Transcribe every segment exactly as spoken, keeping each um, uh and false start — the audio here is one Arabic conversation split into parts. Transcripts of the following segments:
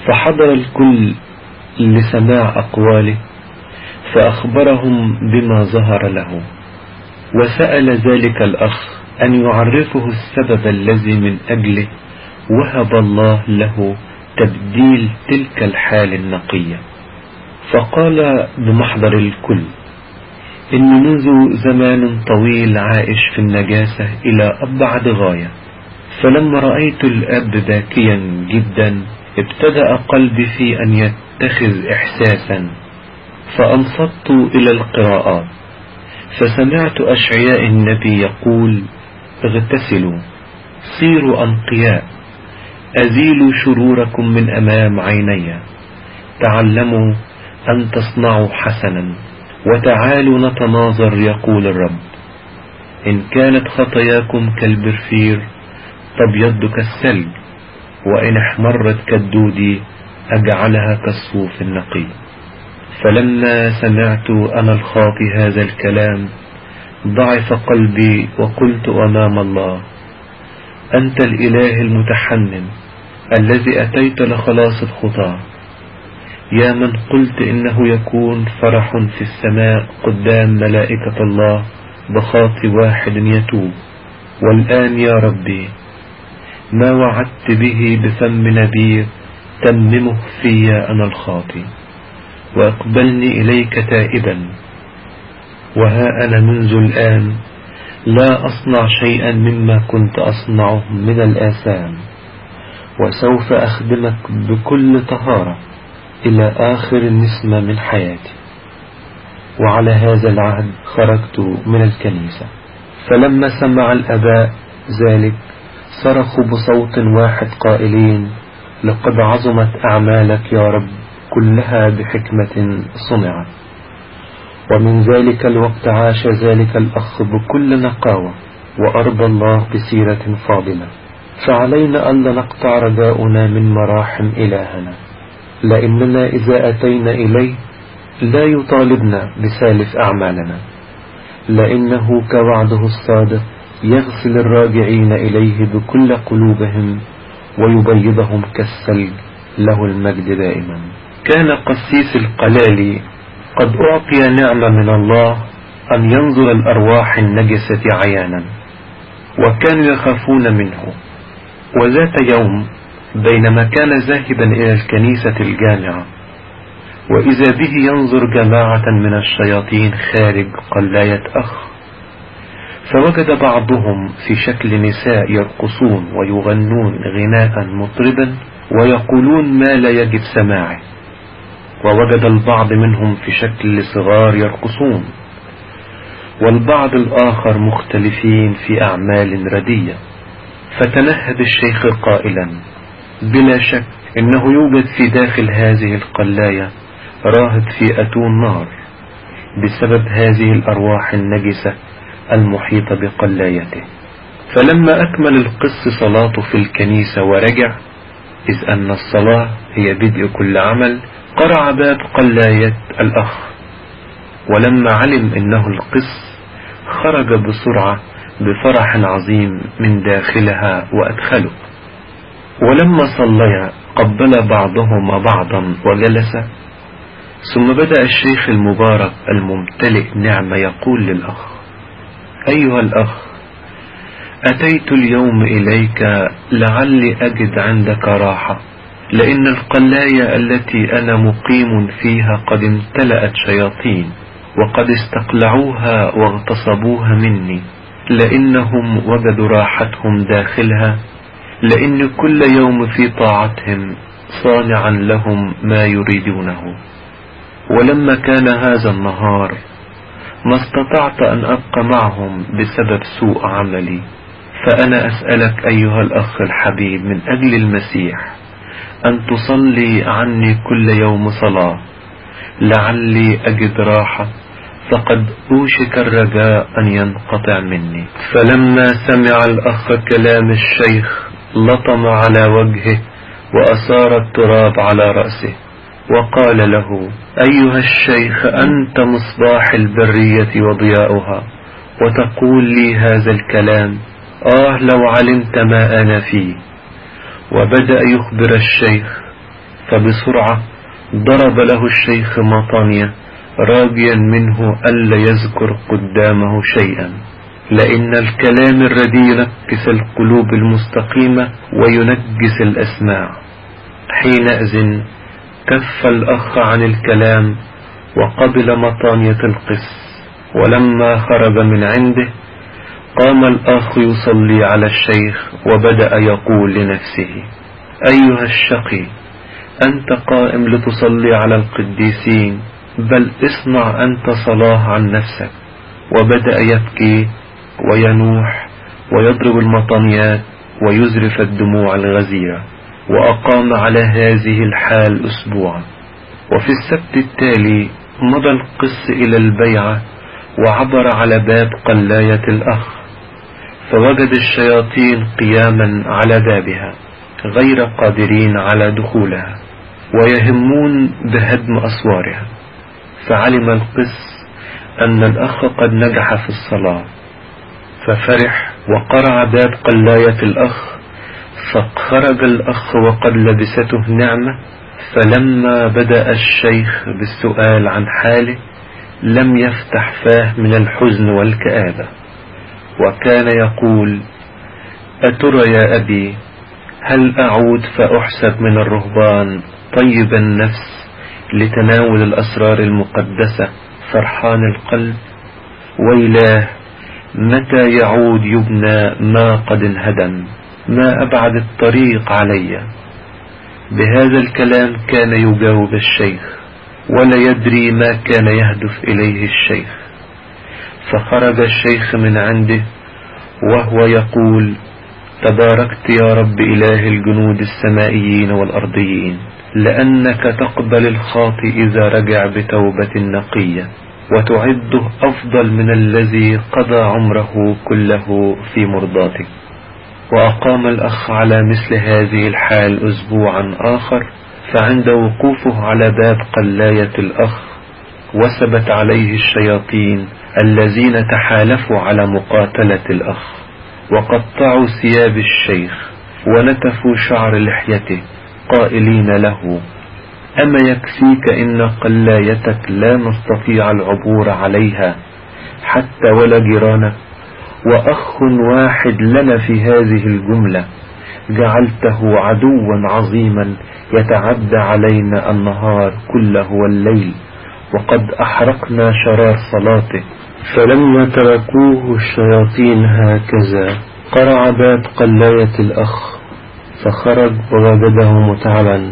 فحضر الكل لسماع أقواله، فأخبرهم بما ظهر له، وسأل ذلك الأخ أن يعرفه السبب الذي من أجله وهب الله له تبديل تلك الحال النقية. فقال بمحضر الكل: إن منذ زمان طويل عائش في النجاسة إلى أبعد غاية، فلما رأيت الأب باكيا جدا ابتدأ قلبي في أن يتخذ إحساسا، فأنصت إلى القراءات، فسمعت أشعياء النبي يقول: اغتسلوا، صيروا أنقياء، أزيلوا شروركم من أمام عيني، تعلموا أن تصنعوا حسنا، وتعالوا نتناظر، يقول الرب. إن كانت خطاياكم كالبرفير تبيض كالثلج، وإن احمرت كالدودي أجعلها كالصوف النقي. فلما سمعت أنا الخاطي هذا الكلام ضعف قلبي، وقلت أمام الله: أنت الإله المتحنن الذي أتيت لخلاص الخطاة، يا من قلت إنه يكون فرح في السماء قدام ملائكة الله بخاطي واحد يتوب. والآن يا ربي ما وعدت به بفم نبيك تممه في أنا الخاطي، وأقبلني إليك تائبا. وها أنا منذ الآن لا أصنع شيئا مما كنت أصنعه من الآثام، وسوف أخدمك بكل طهارة إلى آخر النسمة من حياتي. وعلى هذا العهد خرجت من الكنيسة. فلما سمع الآباء ذلك صرخوا بصوت واحد قائلين: لقد عظمت أعمالك يا رب كلها بحكمة صنعت. ومن ذلك الوقت عاش ذلك الأخ بكل نقاوة، وأرضى الله بسيرة فاضلة. فعلينا ألا نقطع رجاؤنا من مراحم إلهنا، لأننا إذا أتينا إليه لا يطالبنا بسالف أعمالنا، لأنه كوعده الصادق يغسل الراجعين إليه بكل قلوبهم ويبيضهم كالثلج، له المجد دائما. كان قسيس القلالي قد أعطي نعمة من الله أن ينظر الأرواح النجسة عيانا، وكانوا يخافون منه. وذات يوم بينما كان ذاهبا إلى الكنيسة الجامعة، وإذا به ينظر جماعة من الشياطين خارج قلاية أخ، فوجد بعضهم في شكل نساء يرقصون ويغنون غناء مطربا ويقولون ما لا يجب سماعه، ووجد البعض منهم في شكل صغار يرقصون، والبعض الآخر مختلفين في أعمال ردية. فتنهد الشيخ قائلا: بلا شك إنه يوجد في داخل هذه القلاية راهب في أتون نار بسبب هذه الأرواح النجسة المحيطة بقلايته. فلما أكمل القس صلاته في الكنيسة ورجع، إذ أن الصلاة هي بدء كل عمل، قرع باب قلاية الأخ، ولما علم إنه القس خرج بسرعة بفرح عظيم من داخلها وأدخله. ولما صليا قبل بعضهما بعضا وجلس، ثم بدأ الشيخ المبارك الممتلئ نعمة يقول للأخ: أيها الأخ، أتيت اليوم إليك لعلي أجد عندك راحة، لأن القلاية التي أنا مقيم فيها قد امتلأت شياطين، وقد استقلعوها واغتصبوها مني، لأنهم وجدوا راحتهم داخلها، لأن كل يوم في طاعتهم صانعا لهم ما يريدونه. ولما كان هذا النهار ما استطعت أن أبقى معهم بسبب سوء عملي، فأنا أسألك أيها الأخ الحبيب من أجل المسيح أن تصلي عني كل يوم صلاة لعلي أجد راحة، فقد أوشك الرجاء أن ينقطع مني. فلما سمع الأخ كلام الشيخ لطم على وجهه وأثار التراب على رأسه، وقال له: أيها الشيخ، أنت مصباح البرية وضياؤها، وتقول لي هذا الكلام؟ آه لو علمت ما أنا فيه. وبدأ يخبر الشيخ فبسرعة ضرب له الشيخ مطانية راجيا منه ألا يذكر قدامه شيئا، لأن الكلام الردي ينكس القلوب المستقيمة وينجس الأسماع. حينئذ كف الأخ عن الكلام وقبل مطانية القس، ولما خرج من عنده قام الأخ يصلي على الشيخ وبدأ يقول لنفسه: أيها الشقي، أنت قائم لتصلي على القديسين، بل اصنع أنت صلاة عن نفسك. وبدأ يبكي وينوح ويضرب المطانيات ويزرف الدموع الغزيرة، وأقام على هذه الحال أسبوعا. وفي السبت التالي مضى القس إلى البيعة وعبر على باب قلاية الأخ، فوجد الشياطين قياما على بابها غير قادرين على دخولها ويهمون بهدم أسوارها. فعلم القس أن الأخ قد نجح في الصلاة، ففرح وقرع باب قلاية الأخ، فخرج الأخ وقد لبسته نعمة. فلما بدأ الشيخ بالسؤال عن حاله لم يفتح فاه من الحزن والكآبة، وكان يقول: أترى يا أبي، هل أعود فأحسب من الرهبان طيب النفس لتناول الأسرار المقدسة فرحان القلب؟ ويلاه، متى يعود يبنى ما قد انهدم؟ ما أبعد الطريق علي. بهذا الكلام كان يجاوب الشيخ ولا يدري ما كان يهدف إليه الشيخ. فخرج الشيخ من عنده وهو يقول: تباركت يا رب إله الجنود السمائيين والأرضيين، لأنك تقبل الخاطئ إذا رجع بتوبة نقية، وتعده أفضل من الذي قضى عمره كله في مرضاتك. وأقام الأخ على مثل هذه الحال أسبوعا آخر، فعند وقوفه على باب قلاية الأخ وثبت عليه الشياطين الذين تحالفوا على مقاتلة الأخ، وقطعوا ثياب الشيخ ونتفوا شعر لحيته قائلين له: أما يكفيك إن قلايتك لا نستطيع العبور عليها حتى ولا جيرانك، وأخ واحد لنا في هذه الجملة جعلته عدوا عظيما يتعدى علينا النهار كله والليل، وقد أحرقنا شرار صلاته. فلما تركوه الشياطين هكذا قرع باب قلاية الأخ، فخرج ووجده متعبا.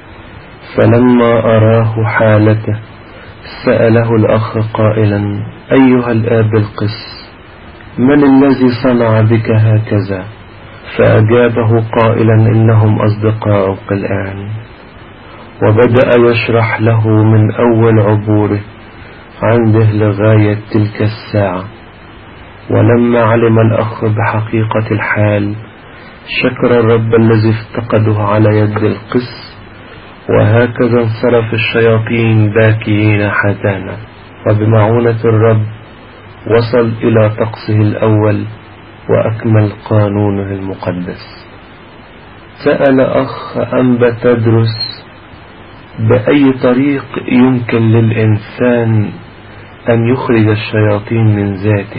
فلما أراه حالته سأله الأخ قائلا: أيها الآب القس، من الذي صنع بك هكذا؟ فأجابه قائلا: إنهم أصدقاؤك الآن. وبدأ يشرح له من أول عبوره عنده لغاية تلك الساعة. ولما علم الأخ بحقيقة الحال شكر الرب الذي افتقده على يد القس، وهكذا انصرف الشياطين باكيين حزانا، وبمعونة الرب وصل إلى طقسه الأول وأكمل قانونه المقدس. سأل أخ أنبا تدرس: بأي طريق يمكن للإنسان أن يخرج الشياطين من ذاته؟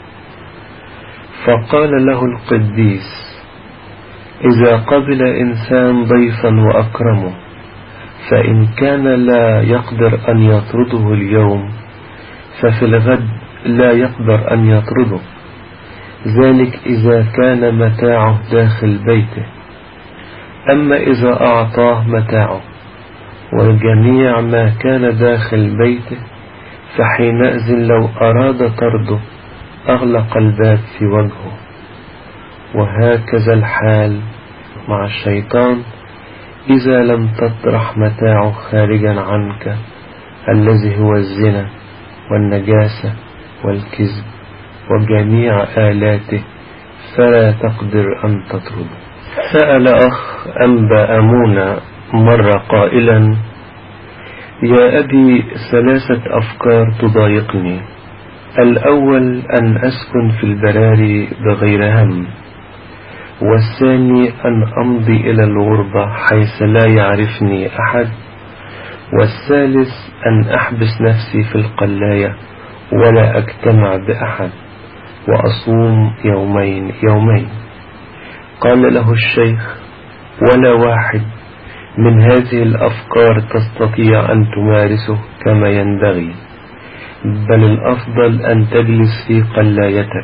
فقال له القديس: إذا قبل إنسان ضيفا وأكرمه، فإن كان لا يقدر أن يطرده اليوم ففي الغد لا يقدر أن يطرده، ذلك إذا كان متاعه داخل بيته. أما إذا أعطاه متاعه والجميع ما كان داخل بيته، فحينئذ لو أراد طرده أغلق الباب في وجهه. وهكذا الحال مع الشيطان إذا لم تطرح متاعه خارجا عنك، الذي هو الزنا والنجاسة والكذب وجميع آلاته، فلا تقدر أن تطرده. سأل أخ أنبا أمونة مرة قائلا: يا أبي، ثلاثة أفكار تضايقني. الأول أن أسكن في البراري بغير هم، والثاني أن أمضي إلى الغربة حيث لا يعرفني أحد، والثالث أن أحبس نفسي في القلاية ولا أجتمع بأحد وأصوم يومين يومين. قال له الشيخ: ولا واحد من هذه الأفكار تستطيع أن تمارسه كما ينبغي، بل الأفضل أن تجلس في قلايتك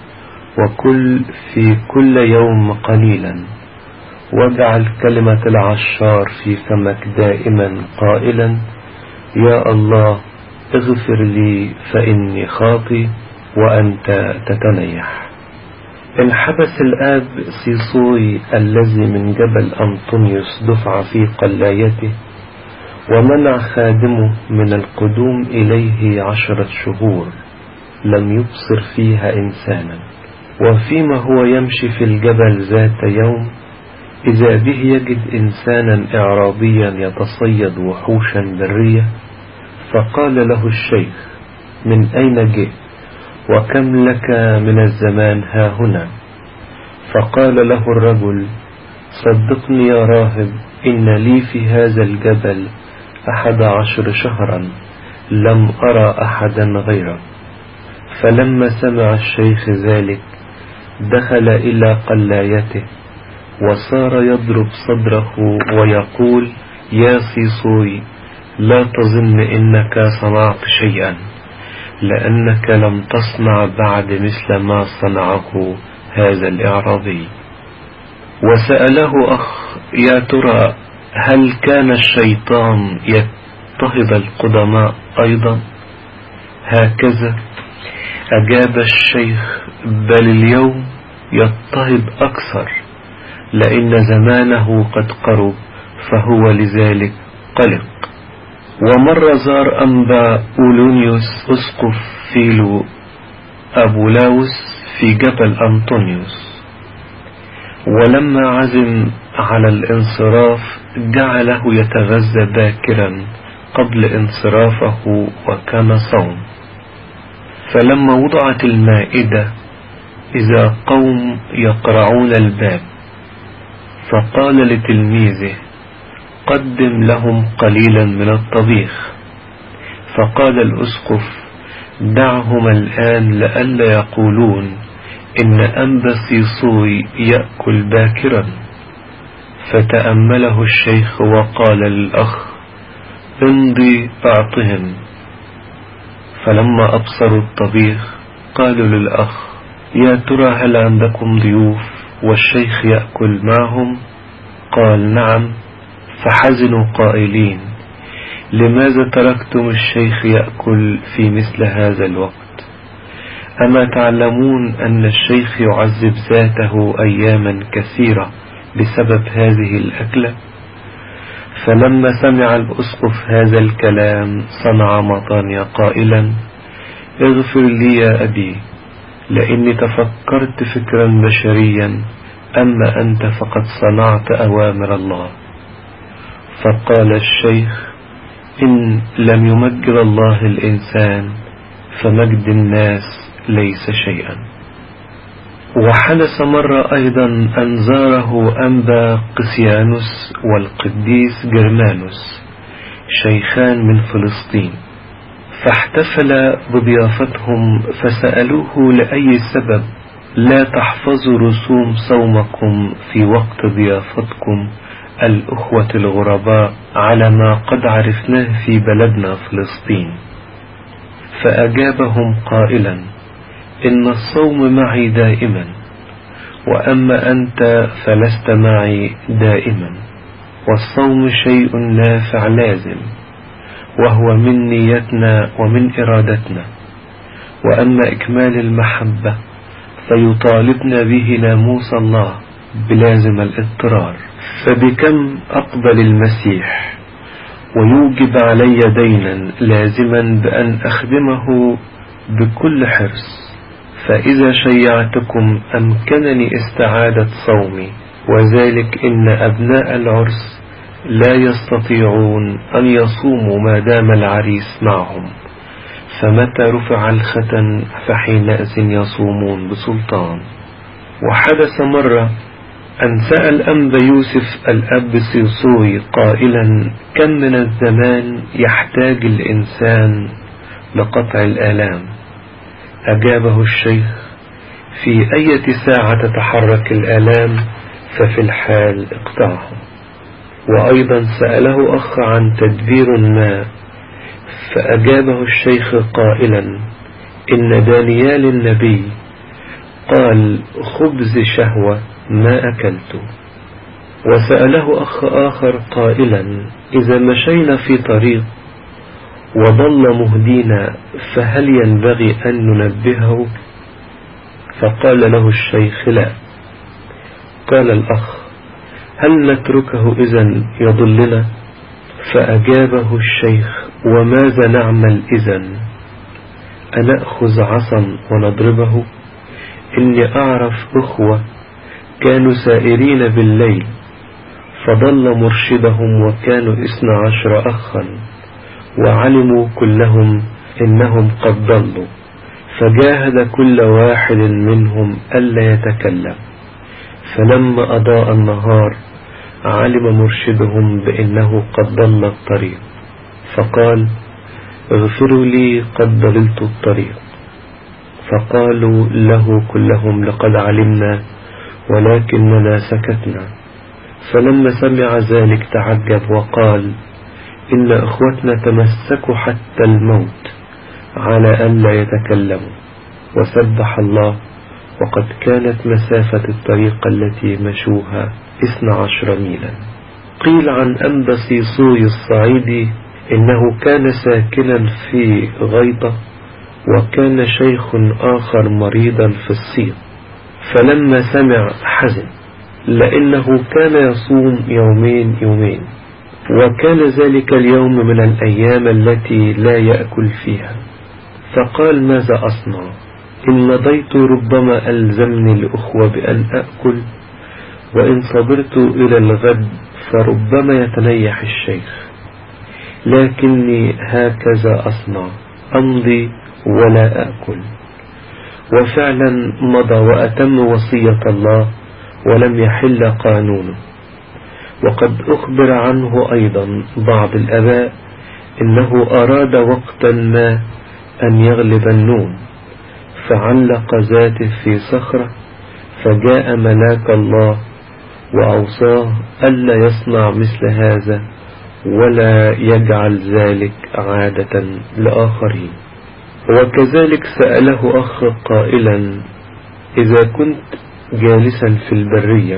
وكل في كل يوم قليلا، واجعل كلمة العشار في فمك دائما قائلا: يا الله اغفر لي فإني خاطي وأنت تتنيح. انحبس الآب سيسوي الذي من جبل أنطونيوس دفع في قلايته، ومنع خادمه من القدوم إليه عشرة شهور لم يبصر فيها إنسانا. وفيما هو يمشي في الجبل ذات يوم، إذا به يجد إنسانا إعرابيا يتصيد وحوشا برية، فقال له الشيخ: من أين جئت وكم لك من الزمان ها هنا؟ فقال له الرجل: صدقني يا راهب، إن لي في هذا الجبل أحد عشر شهرا لم أرى أحدا غيرك. فلما سمع الشيخ ذلك دخل إلى قلايته وصار يضرب صدره ويقول: يا سيسوي، لا تظن إنك صنعت شيئا، لأنك لم تصنع بعد مثل ما صنعه هذا الإعرابي. وسأله أخ: يا ترى هل كان الشيطان يضطهد القدماء أيضا؟ هكذا أجاب الشيخ: بل اليوم يضطهد أكثر، لأن زمانه قد قرب، فهو لذلك قلق. ومر زار أنبا أولونيوس أسقف فيلو أبولاوس في جبل أنطونيوس، ولما عزم على الانصراف جعله يتغذى باكرا قبل انصرافه، وكان صوم. فلما وضعت المائدة إذا قوم يقرعون الباب، فقال لتلميذه: قدم لهم قليلا من الطبيخ. فقال الأسقف: دعهم الآن لئلا يقولون إن أنبا سيسوي يأكل باكرا. فتأمله الشيخ وقال للأخ: امضي أعطهم. فلما أبصروا الطبيخ قالوا للأخ: يا ترى هل عندكم ضيوف والشيخ يأكل معهم؟ قال: نعم. فحزنوا قائلين: لماذا تركتم الشيخ يأكل في مثل هذا الوقت؟ أما تعلمون أن الشيخ يعذب ذاته أياما كثيرة بسبب هذه الأكلة؟ فلما سمع الأسقف هذا الكلام صنع مطانيا قائلا: اغفر لي يا أبي، لأني تفكرت فكرا بشريا، أما أنت فقد صنعت أوامر الله. فقال الشيخ: إن لم يمجد الله الإنسان فمجد الناس ليس شيئا. وحدث مرة أيضا أن زاره أنبا قسيانوس والقديس جرمانوس، شيخان من فلسطين، فاحتفل بضيافتهم، فسألوه: لأي سبب لا تحفظوا رسوم صومكم في وقت ضيافتكم الأخوة الغرباء على ما قد عرفناه في بلدنا فلسطين؟ فأجابهم قائلا: إن الصوم معي دائما، وأما أنت فلست معي دائما، والصوم شيء نافع لازم، وهو من نيتنا ومن إرادتنا، وأما إكمال المحبة فيطالبنا به ناموس الله بلازم الاضطرار. فبكم أقبل المسيح ويوجب علي دينا لازما بأن أخدمه بكل حرص، فإذا شيعتكم أمكنني استعادة صومي، وذلك إن أبناء العرس لا يستطيعون أن يصوموا ما دام العريس معهم، فمتى رفع الختن فحينئذ يصومون بسلطان. وحدث مرة أن سأل أنبا يوسف الأب سيصوي قائلا: كم من الزمان يحتاج الإنسان لقطع الآلام؟ أجابه الشيخ: في أي ساعة تتحرك الآلام ففي الحال اقطعه. وأيضا سأله أخ عن تدبير ما، فأجابه الشيخ قائلا: إن دانيال النبي قال: خبز شهوة ما أكلت. وسأله أخ آخر قائلا: إذا مشينا في طريق وضل مهدينا فهل ينبغي أن ننبهه؟ فقال له الشيخ: لا. قال الأخ: هل نتركه إذن يضلنا؟ فأجابه الشيخ: وماذا نعمل إذن؟ أنأخذ عصا ونضربه؟ إني أعرف أخوة كانوا سائرين بالليل فضل مرشدهم وكانوا اثنى عشر أخا، وعلموا كلهم إنهم قد ضلوا، فجاهد كل واحد منهم ألا يتكلم. فلما أضاء النهار علم مرشدهم بأنه قد ضل الطريق، فقال: اغفروا لي قد ضللت الطريق. فقالوا له كلهم: لقد علمنا ولكننا سكتنا. فلما سمع ذلك تعجب وقال: إن أخوتنا تمسكوا حتى الموت على أن لا يتكلموا. وسبح الله، وقد كانت مسافة الطريق التي مشوها اثنى عشر ميلا. قيل عن أنبا سيصوي الصعيدي إنه كان ساكنا في غيطة، وكان شيخ آخر مريضا في الصيد، فلما سمع حزن لأنه كان يصوم يومين يومين، وكان ذلك اليوم من الأيام التي لا يأكل فيها. فقال: ماذا أصنع؟ إن مضيت ربما ألزمني الأخوة بأن أأكل، وإن صبرت إلى الغد فربما يتنيح الشيخ، لكني هكذا أصنع، أمضي ولا أأكل. وفعلا مضى وأتم وصية الله ولم يحل قانونه. وقد أخبر عنه أيضا بعض الآباء إنه أراد وقتا ما أن يغلب النوم، فعلق ذاته في صخرة، فجاء ملاك الله وأوصاه ألا يصنع مثل هذا ولا يجعل ذلك عادة لآخرين. وكذلك سأله أخ قائلا: إذا كنت جالسا في البرية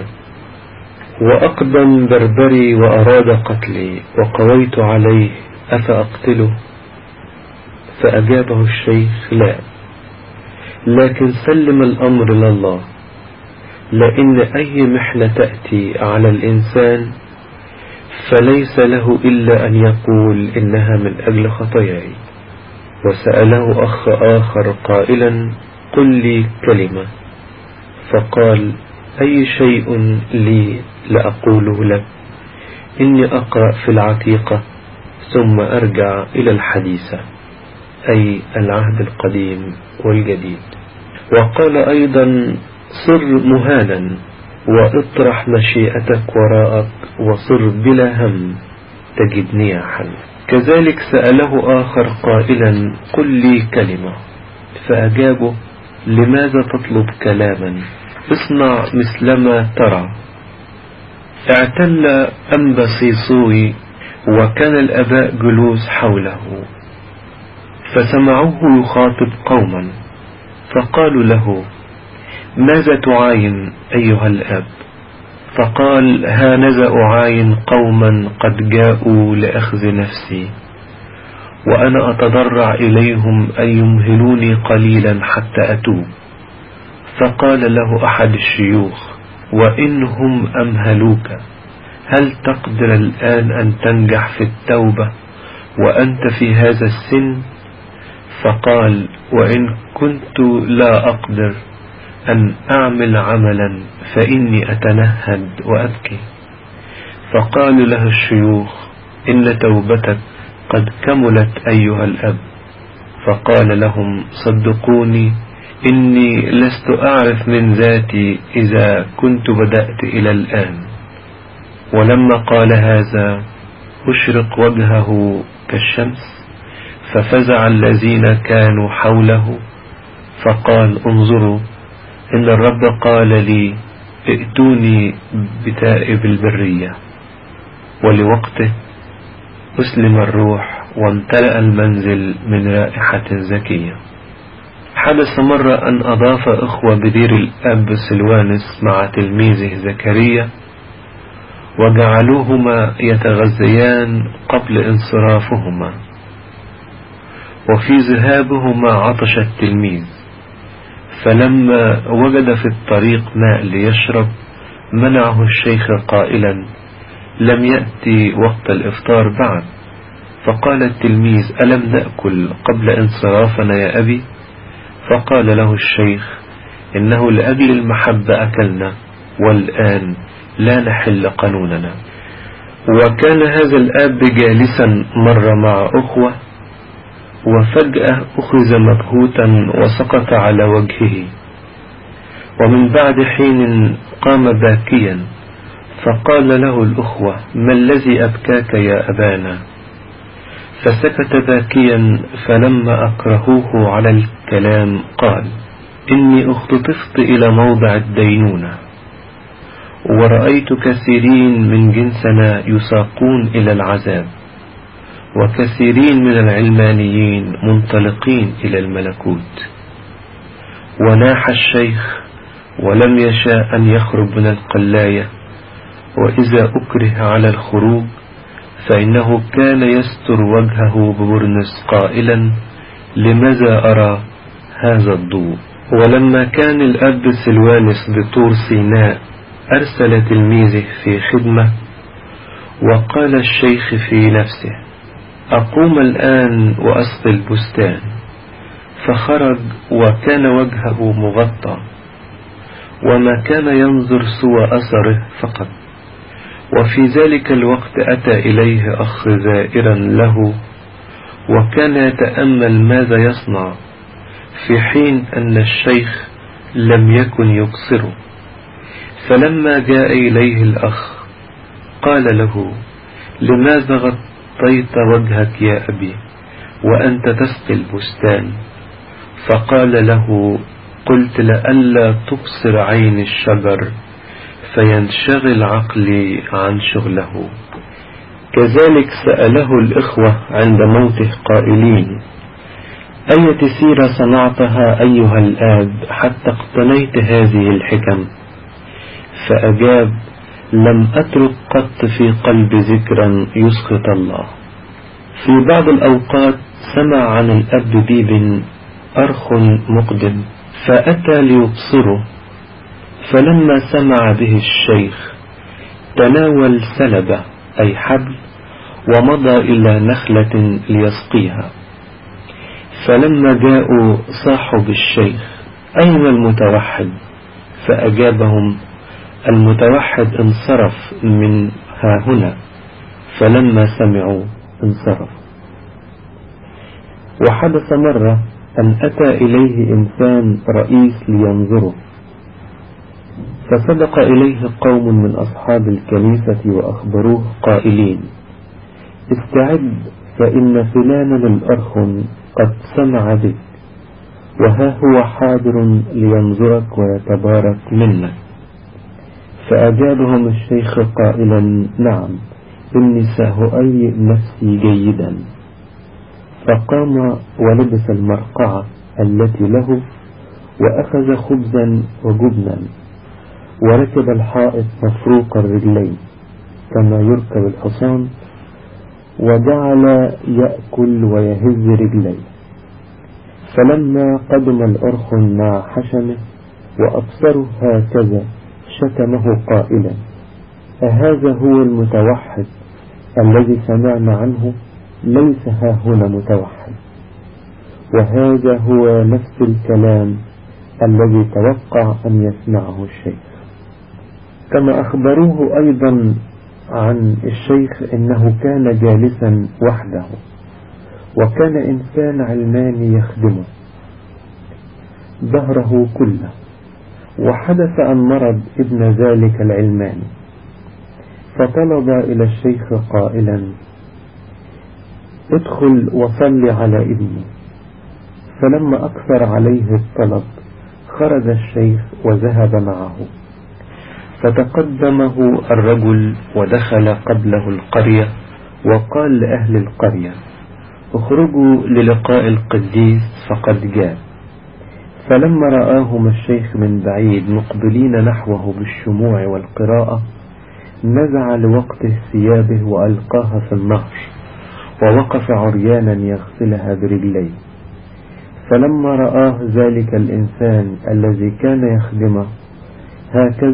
وأقدم بربري وأراد قتلي وقويت عليه أفأقتله؟ فأجابه الشيخ: لا، لكن سلم الأمر لله، لأن أي محنة تأتي على الإنسان فليس له إلا أن يقول إنها من أجل خطاياي. وسأله أخ آخر قائلا: قل لي كلمة. فقال: أي شيء لي لأقوله لك؟ إني أقرأ في العتيقة ثم أرجع إلى الحديثة، أي العهد القديم والجديد. وقال أيضا: صر مهانا واطرح مشيئتك وراءك وصر بلا هم تجد نياحا. كذلك سأله آخر قائلا: قل لي كلمة. فأجابه: لماذا تطلب كلاما؟ اصنع مثلما ترى. اعتل أنبا سيصوي وكان الآباء جلوس حوله، فسمعوه يخاطب قوما، فقالوا له: ماذا تعاين أيها الأب؟ فقال: هانذا أعاين قوما قد جاءوا لأخذ نفسي، وأنا أتضرع إليهم أن يمهلوني قليلا حتى أتوب. فقال له أحد الشيوخ: وإنهم أمهلوك هل تقدر الآن أن تنجح في التوبة وأنت في هذا السن؟ فقال: وإن كنت لا أقدر أن أعمل عملا فإني أتنهد وأبكي. فقال له الشيوخ: إن توبتك قد كملت أيها الأب. فقال لهم: صدقوني إني لست أعرف من ذاتي إذا كنت بدأت إلى الآن. ولما قال هذا أشرق وجهه كالشمس، ففزع الذين كانوا حوله، فقال انظروا إن الرب قال لي ائتوني بتائب البرية. ولوقته أسلم الروح وامتلأ المنزل من رائحة زكية. حدث مرة أن أضاف إخوة بدير الأب سلوانس مع تلميذه زكريا، وجعلوهما يتغذيان قبل انصرافهما. وفي ذهابهما عطش التلميذ، فلما وجد في الطريق ماء ليشرب منعه الشيخ قائلا لم يأتي وقت الإفطار بعد. فقال التلميذ ألم نأكل قبل انصرافنا يا أبي؟ فقال له الشيخ إنه لأجل المحبة أكلنا، والآن لا نحل قانوننا. وكان هذا الآب جالسا مرة مع أخوة، وفجأة أخذ مبهوتا وسقط على وجهه، ومن بعد حين قام باكيا. فقال له الأخوة ما الذي أبكاك يا أبانا؟ فسكت باكيا، فلما أكرهوه على الكلام قال إني اختطفت إلى موضع الدينونة، ورأيت كثيرين من جنسنا يساقون إلى العذاب، وكثيرين من العلمانيين منطلقين إلى الملكوت. وناح الشيخ ولم يشاء أن يخرج من القلاية، وإذا أكره على الخروج فإنه كان يستر وجهه ببرنس قائلا لماذا أرى هذا الضوء؟ ولما كان الأب سلوانس بطور سيناء أرسل تلميذه في خدمة، وقال الشيخ في نفسه أقوم الآن وأسقي البستان. فخرج وكان وجهه مغطى، وما كان ينظر سوى أثره فقط. وفي ذلك الوقت أتى إليه أخ زائرا له، وكان يتأمل ماذا يصنع، في حين أن الشيخ لم يكن يبصره. فلما جاء إليه الأخ قال له لماذا غطيت وجهك يا أبي وأنت تسقي البستان؟ فقال له قلت لئلا تبصر عين الشجر فينشغل عقلي عن شغله. كذلك سأله الإخوة عند موته قائلين أية سيرة صنعتها أيها الآب حتى اقتنيت هذه الحكم؟ فأجاب لم أترك قط في قلبي ذكرا يسخط الله. في بعض الأوقات سمع عن الأب بيب أرخ مقدم، فأتى ليبصره. فلما سمع به الشيخ تناول سلبة أي حبل ومضى إلى نخلة ليسقيها. فلما جاءوا صاحوا بالشيخ أين المتوحد؟ فأجابهم المتوحد انصرف من ها هنا. فلما سمعوا انصرف. وحدث مرة أن أتى إليه إنسان رئيس لينظره، فصدق إليه قوم من أصحاب الكنيسة وأخبروه قائلين استعد فإن فلانا الأرخم قد سمع بك، وها هو حاضر لينظرك ويتبارك منك. فأجابهم الشيخ قائلا نعم إني سأهيئ نفسي جيدا. فقام ولبس المرقعة التي له، وأخذ خبزا وجبنا، وركب الحائط مفروق الرجلين كما يركب الحصان، وجعل يأكل ويهز رجليه. فلما قدم الأرخ مع حشمه وأبصره هكذا شتمه قائلا أهذا هو المتوحد الذي سمعنا عنه؟ ليس ها هنا متوحد. وهذا هو نفس الكلام الذي توقع أن يسمعه الشيخ. كما أخبروه أيضا عن الشيخ إنه كان جالسا وحده، وكان إنسان علماني يخدمه. ظهره كله. وحدث أن مرض ابن ذلك العلماني، فطلب إلى الشيخ قائلا: ادخل وصل على ابني. فلما أكثر عليه الطلب خرج الشيخ وذهب معه، فتقدمه الرجل ودخل قبله القرية، وقال لأهل القرية: اخرجوا للقاء القديس فقد جاء. فلما رآهم الشيخ من بعيد مقبلين نحوه بالشموع والقراءة، نزع لوقته ثيابه وألقاها في النهر، ووقف عريانا يغسلها برجليه. فلما رآه ذلك الإنسان الذي كان يخدمه هكذا